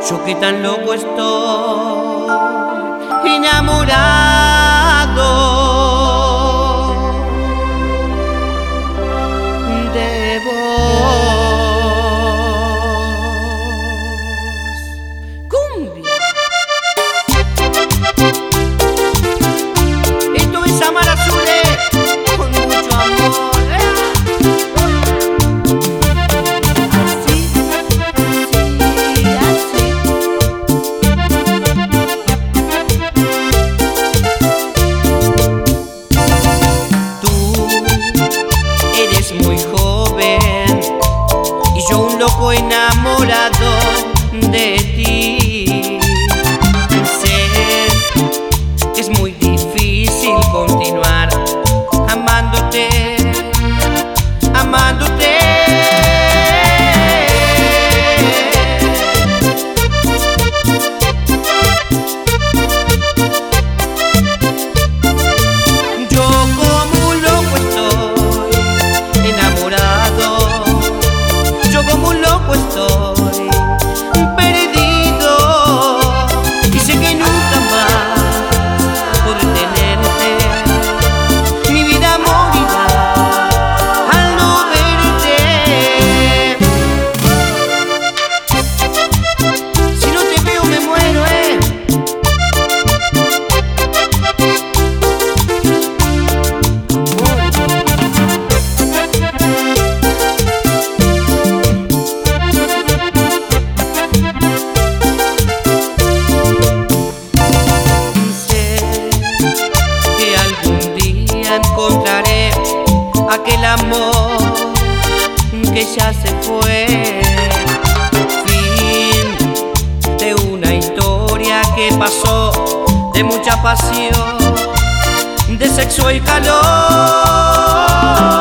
Yo que tan loco estoy, enamorado de vos. Cumbia. Esto es Amar Azules con mucho amor. Muy joven y yo un loco enamorado de ti. Sé que es muy difícil continuar amándote, amándote. Estoy perdido y sé que nunca más podré tenerte. Mi vida morirá al no verte. Si no te veo me muero, encontraré aquel amor que ya se fue. Fin de una historia que pasó de mucha pasión, de sexo y calor.